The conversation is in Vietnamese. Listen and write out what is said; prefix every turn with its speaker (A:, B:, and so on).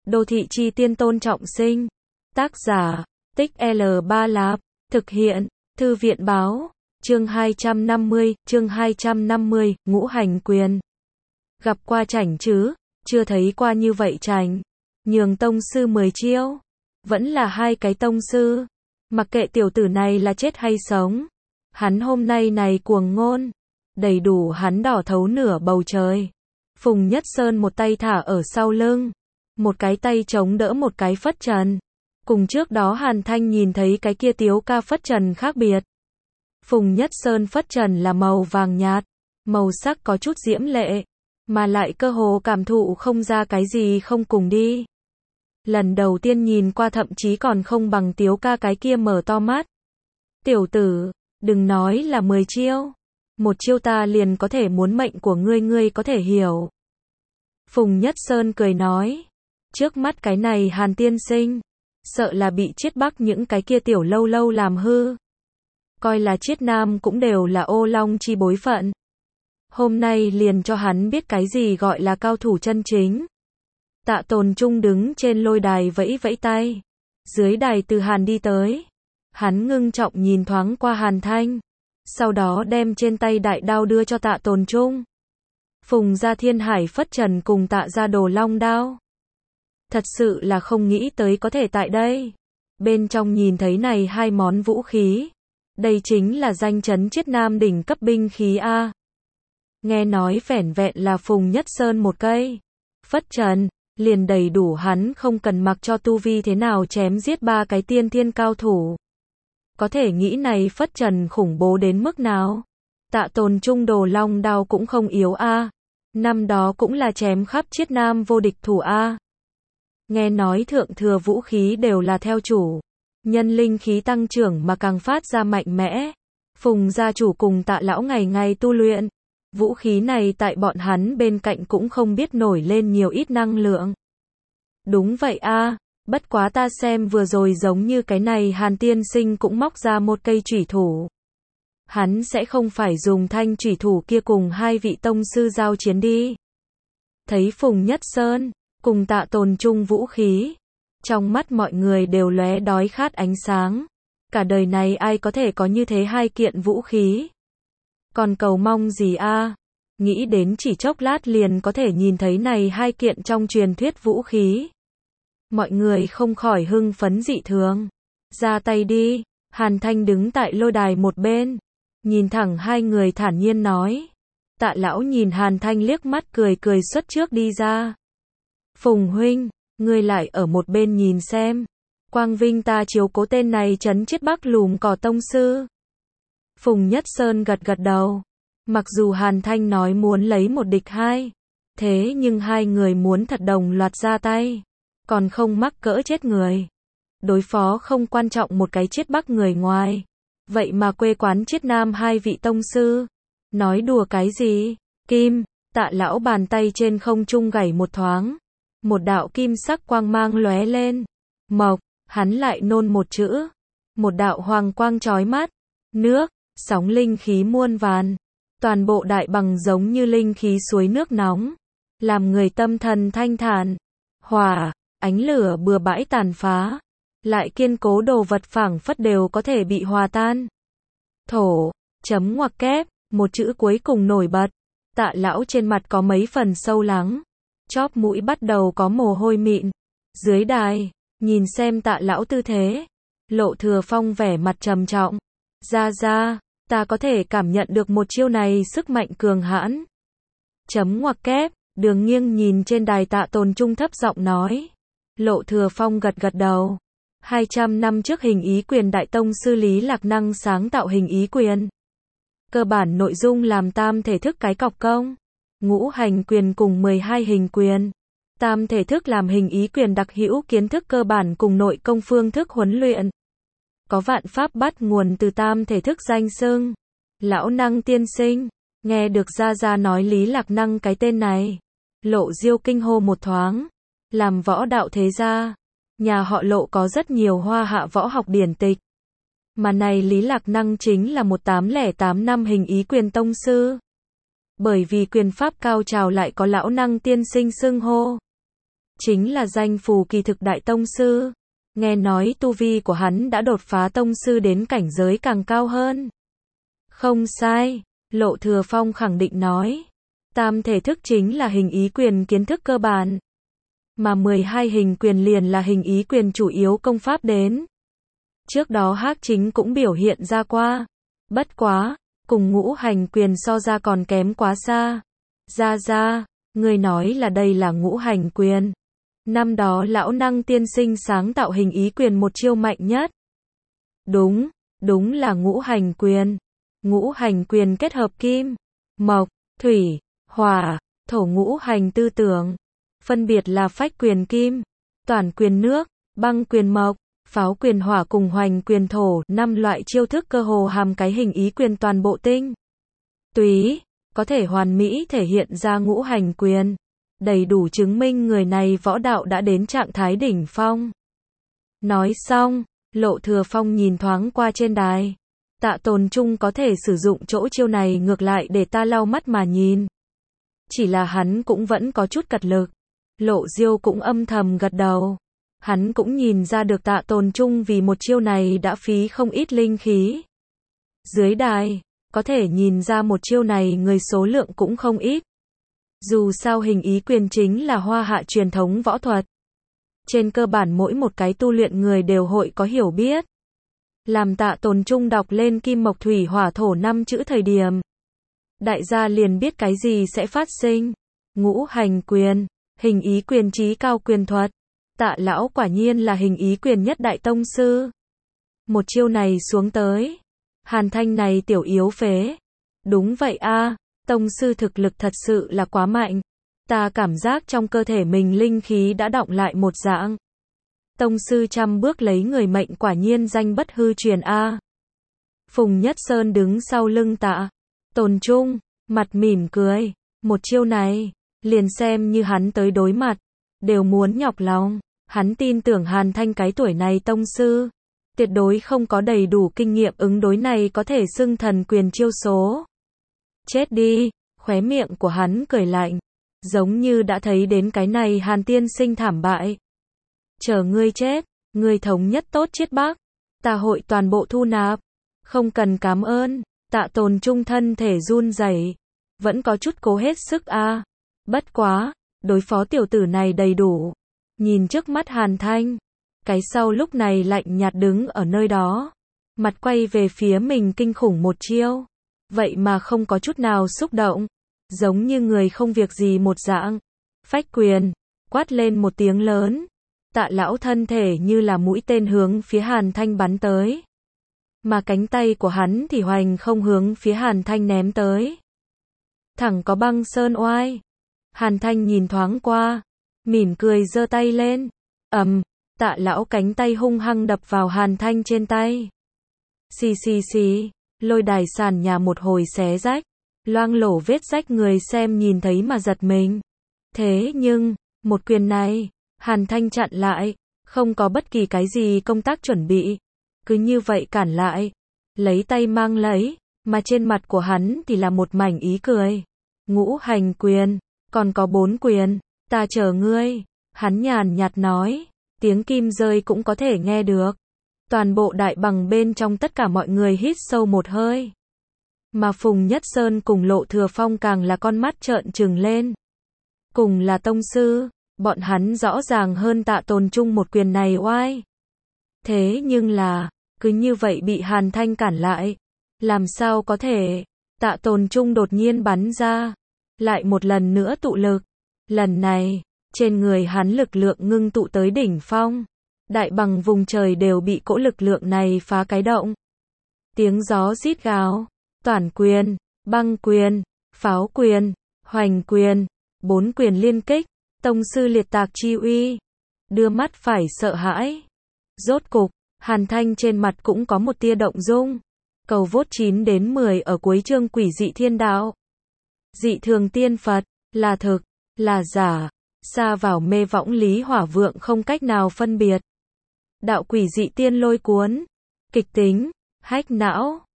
A: Đô thị chi tiên Tôn Trọng Sinh. Tác giả, Tích L3 Lạp. Thực hiện, Thư viện báo. Chương 250, Ngũ Hành Quyền. Gặp qua chảnh chứ, chưa thấy qua như vậy chảnh. Nhường tông sư 10 chiêu. Vẫn là hai cái tông sư. Mặc kệ tiểu tử này là chết hay sống. Hắn hôm nay này cuồng ngôn. Đầy đủ hắn đỏ thấu nửa bầu trời. Phùng Nhất Sơn một tay thả ở sau lưng. Một cái tay chống đỡ một cái phất trần. Cùng trước đó Hàn Thanh nhìn thấy cái kia Tiếu ca phất trần khác biệt. Phùng Nhất Sơn phất trần là màu vàng nhạt. Màu sắc có chút diễm lệ. Mà lại cơ hồ cảm thụ không ra cái gì không cùng đi. Lần đầu tiên nhìn qua thậm chí còn không bằng Tiếu ca cái kia mở to mắt. Tiểu tử, đừng nói là 10 chiêu. Một chiêu ta liền có thể muốn mệnh của ngươi có thể hiểu. Phùng Nhất Sơn cười nói. Trước mắt cái này Hàn tiên sinh. Sợ là bị Chiết Bắc những cái kia tiểu lâu lâu làm hư. Coi là Chiết Nam cũng đều là ô long chi bối phận. Hôm nay liền cho hắn biết cái gì gọi là cao thủ chân chính. Tạ Tồn Trung đứng trên lôi đài vẫy vẫy tay. Dưới đài Từ Hàn đi tới. Hắn ngưng trọng nhìn thoáng qua Hàn Thanh. Sau đó đem trên tay đại đao đưa cho Tạ Tồn Trung. Phùng gia Thiên Hải phất trần cùng Tạ gia Đồ Long đao. Thật sự là không nghĩ tới có thể tại đây. Bên trong nhìn thấy này hai món vũ khí. Đây chính là danh chấn Chiết Nam đỉnh cấp binh khí A. Nghe nói vẻn vẹn là Phùng Nhất Sơn một cây. Phất trần, liền đầy đủ hắn không cần mặc cho tu vi thế nào chém giết ba cái tiên thiên cao thủ. Có thể nghĩ này phất trần khủng bố đến mức nào. Tạ Tồn Trung Đồ Long đao cũng không yếu A. Năm đó cũng là chém khắp Chiết Nam vô địch thủ A. Nghe nói thượng thừa vũ khí đều là theo chủ. Nhân linh khí tăng trưởng mà càng phát ra mạnh mẽ. Phùng gia chủ cùng Tạ lão ngày ngày tu luyện. Vũ khí này tại bọn hắn bên cạnh cũng không biết nổi lên nhiều ít năng lượng. Đúng vậy a, bất quá ta xem vừa rồi giống như cái này Hàn tiên sinh cũng móc ra một cây chủy thủ. Hắn sẽ không phải dùng thanh chủy thủ kia cùng hai vị tông sư giao chiến đi. Thấy Phùng Nhất Sơn cùng Tạ Tồn Trung vũ khí, trong mắt mọi người đều lóe đói khát ánh sáng. Cả đời này ai có thể có như thế hai kiện vũ khí? Còn cầu mong gì a? Nghĩ đến chỉ chốc lát liền có thể nhìn thấy này hai kiện trong truyền thuyết vũ khí. Mọi người không khỏi hưng phấn dị thường. Ra tay đi. Hàn Thanh đứng tại lôi đài một bên. Nhìn thẳng hai người thản nhiên nói. Tạ lão nhìn Hàn Thanh liếc mắt cười cười xuất trước đi ra. Phùng huynh, ngươi lại ở một bên nhìn xem. Quang vinh ta chiếu cố tên này trấn Chiết Bắc lùm cỏ tông sư. Phùng Nhất Sơn gật gật đầu. Mặc dù Hàn Thanh nói muốn lấy một địch hai. Thế nhưng hai người muốn thật đồng loạt ra tay. Còn không mắc cỡ chết người. Đối phó không quan trọng một cái Chiết Bắc người ngoài. Vậy mà quê quán Chiết Nam hai vị tông sư. Nói đùa cái gì? Kim, Tạ lão bàn tay trên không trung gảy một thoáng. Một đạo kim sắc quang mang lóe lên. Mộc, hắn lại nôn một chữ. Một đạo hoàng quang chói mắt. Nước, sóng linh khí muôn vàn. Toàn bộ đại bằng giống như linh khí suối nước nóng. Làm người tâm thần thanh thản. Hỏa, ánh lửa bừa bãi tàn phá. Lại kiên cố đồ vật phảng phất đều có thể bị hòa tan. Thổ, chấm ngoặc kép, một chữ cuối cùng nổi bật. Tạ lão trên mặt có mấy phần sâu lắng. Chóp mũi bắt đầu có mồ hôi mịn. Dưới đài, nhìn xem Tạ lão tư thế. Lộ Thừa Phong vẻ mặt trầm trọng. Ra, ta có thể cảm nhận được một chiêu này sức mạnh cường hãn. Chấm ngoặc kép, Đường Nghiêng nhìn trên đài Tạ Tồn Trung thấp giọng nói. Lộ Thừa Phong gật gật đầu. 200 năm trước hình ý quyền đại tông sư Lý Lạc Năng sáng tạo hình ý quyền. Cơ bản nội dung làm tam thể thức cái cọc công. Ngũ hành quyền cùng 12 hình quyền. Tam thể thức làm hình ý quyền đặc hữu kiến thức cơ bản cùng nội công phương thức huấn luyện. Có vạn pháp bắt nguồn từ tam thể thức danh xưng. Lão Năng tiên sinh. Nghe được Gia nói Lý Lạc Năng cái tên này. Lộ Diêu kinh hô một thoáng. Làm võ đạo thế gia. Nhà họ Lộ có rất nhiều hoa hạ võ học điển tịch. Mà này Lý Lạc Năng chính là 1808 năm hình ý quyền tông sư. Bởi vì quyền pháp cao trào lại có lão Năng tiên sinh xưng hô. chính là danh phù kỳ thực đại tông sư. Nghe nói tu vi của hắn đã đột phá tông sư đến cảnh giới càng cao hơn. Không sai, Lộ Thừa Phong khẳng định nói. Tam thể thức chính là hình ý quyền kiến thức cơ bản. Mà 12 hình quyền liền là hình ý quyền chủ yếu công pháp đến. Trước đó Hắc Chính cũng biểu hiện ra qua. Bất quá, cùng ngũ hành quyền so ra còn kém quá xa. Ra, người nói là đây là ngũ hành quyền. Năm đó lão năng tiên sinh sáng tạo hình ý quyền một chiêu mạnh nhất. Đúng là ngũ hành quyền. Ngũ hành quyền kết hợp kim, mộc, thủy, hỏa, thổ ngũ hành tư tưởng. Phân biệt là phách quyền kim, toản quyền nước, băng quyền mộc, pháo quyền hỏa cùng hoành quyền thổ. 5 loại chiêu thức cơ hồ hàm cái hình ý quyền toàn bộ tinh túy, có thể hoàn mỹ thể hiện ra ngũ hành quyền. Đầy đủ chứng minh người này võ đạo đã đến trạng thái đỉnh phong. Nói xong, Lộ Thừa Phong nhìn thoáng qua trên đài. Tạ Tồn Trung có thể sử dụng chỗ chiêu này ngược lại để ta lau mắt mà nhìn. Chỉ là hắn cũng vẫn có chút cật lực. Lộ Diêu cũng âm thầm gật đầu. Hắn cũng nhìn ra được Tạ Tồn Trung vì một chiêu này đã phí không ít linh khí. Dưới đài, có thể nhìn ra một chiêu này người số lượng cũng không ít. Dù sao hình ý quyền chính là Hoa Hạ truyền thống võ thuật. Trên cơ bản mỗi một cái tu luyện người đều hội có hiểu biết. Làm Tạ Tồn Trung đọc lên kim mộc thủy hỏa thổ 5 chữ thời điểm. Đại gia liền biết cái gì sẽ phát sinh. Ngũ hành quyền, hình ý quyền trí cao quyền thuật. Tạ lão quả nhiên là hình ý quyền nhất đại tông sư. Một chiêu này xuống tới. Hàn Thanh này tiểu yếu phế. Đúng vậy a, tông sư thực lực thật sự là quá mạnh. Ta cảm giác trong cơ thể mình linh khí đã đọng lại một dạng. Tông sư trăm bước lấy người mệnh quả nhiên danh bất hư truyền a. Phùng Nhất Sơn đứng sau lưng Tạ Tồn Trung, mặt mỉm cười. Một chiêu này, liền xem như hắn tới đối mặt, đều muốn nhọc lòng. Hắn tin tưởng Hàn Thanh cái tuổi này tông sư, tuyệt đối không có đầy đủ kinh nghiệm ứng đối này có thể xưng thần quyền chiêu số. Chết đi, khóe miệng của hắn cười lạnh, giống như đã thấy đến cái này Hàn tiên sinh thảm bại. Chờ ngươi chết, ngươi thống nhất tốt chiết Bắc, ta hội toàn bộ thu nạp. Không cần cảm ơn. Tạ Tồn Trung thân thể run rẩy, vẫn có chút cố hết sức a. Bất quá, đối phó tiểu tử này đầy đủ. Nhìn trước mắt Hàn Thanh, cái sau lúc này lạnh nhạt đứng ở nơi đó, mặt quay về phía mình kinh khủng một chiêu, vậy mà không có chút nào xúc động, giống như người không việc gì một dạng. Phách quyền, quát lên một tiếng lớn, Tạ lão thân thể như là mũi tên hướng phía Hàn Thanh bắn tới, mà cánh tay của hắn thì hoành không hướng phía Hàn Thanh ném tới. Thẳng có băng sơn oai. Hàn Thanh nhìn thoáng qua, mỉm cười giơ tay lên. Tạ lão cánh tay hung hăng đập vào Hàn Thanh trên tay. Xì, lôi đài sàn nhà một hồi xé rách, loang lổ vết rách người xem nhìn thấy mà giật mình. Thế nhưng, một quyền này, Hàn Thanh chặn lại, không có bất kỳ cái gì công tác chuẩn bị. Cứ như vậy cản lại, lấy tay mang lấy, mà trên mặt của hắn thì là một mảnh ý cười. Ngũ hành quyền, còn có 4 quyền, ta chờ ngươi. Hắn nhàn nhạt nói, tiếng kim rơi cũng có thể nghe được. Toàn bộ đại bằng bên trong tất cả mọi người hít sâu một hơi. Mà Phùng Nhất Sơn cùng Lộ Thừa Phong càng là con mắt trợn trừng lên. Cùng là tông sư, bọn hắn rõ ràng hơn Tạ Tồn Trung một quyền này oai. Thế nhưng là, cứ như vậy bị Hàn Thanh cản lại. Làm sao có thể? Tạ Tồn Trung đột nhiên bắn ra, lại một lần nữa tụ lực. Lần này, trên người hắn lực lượng ngưng tụ tới đỉnh phong. Đại bằng vùng trời đều bị cỗ lực lượng này phá cái động. Tiếng gió rít gào, toản quyền, băng quyền, pháo quyền, hoành quyền, 4 quyền liên kích, tông sư liệt tạc chi uy. Đưa mắt phải sợ hãi. Rốt cục, Hàn Thanh trên mặt cũng có một tia động dung. Cầu vote 9 đến 10 ở cuối chương Quỷ dị thiên đạo. Dị thường tiên Phật, là thực, là giả, xa vào mê võng lý hỏa vượng không cách nào phân biệt. Đạo quỷ dị tiên lôi cuốn, kịch tính, hách não.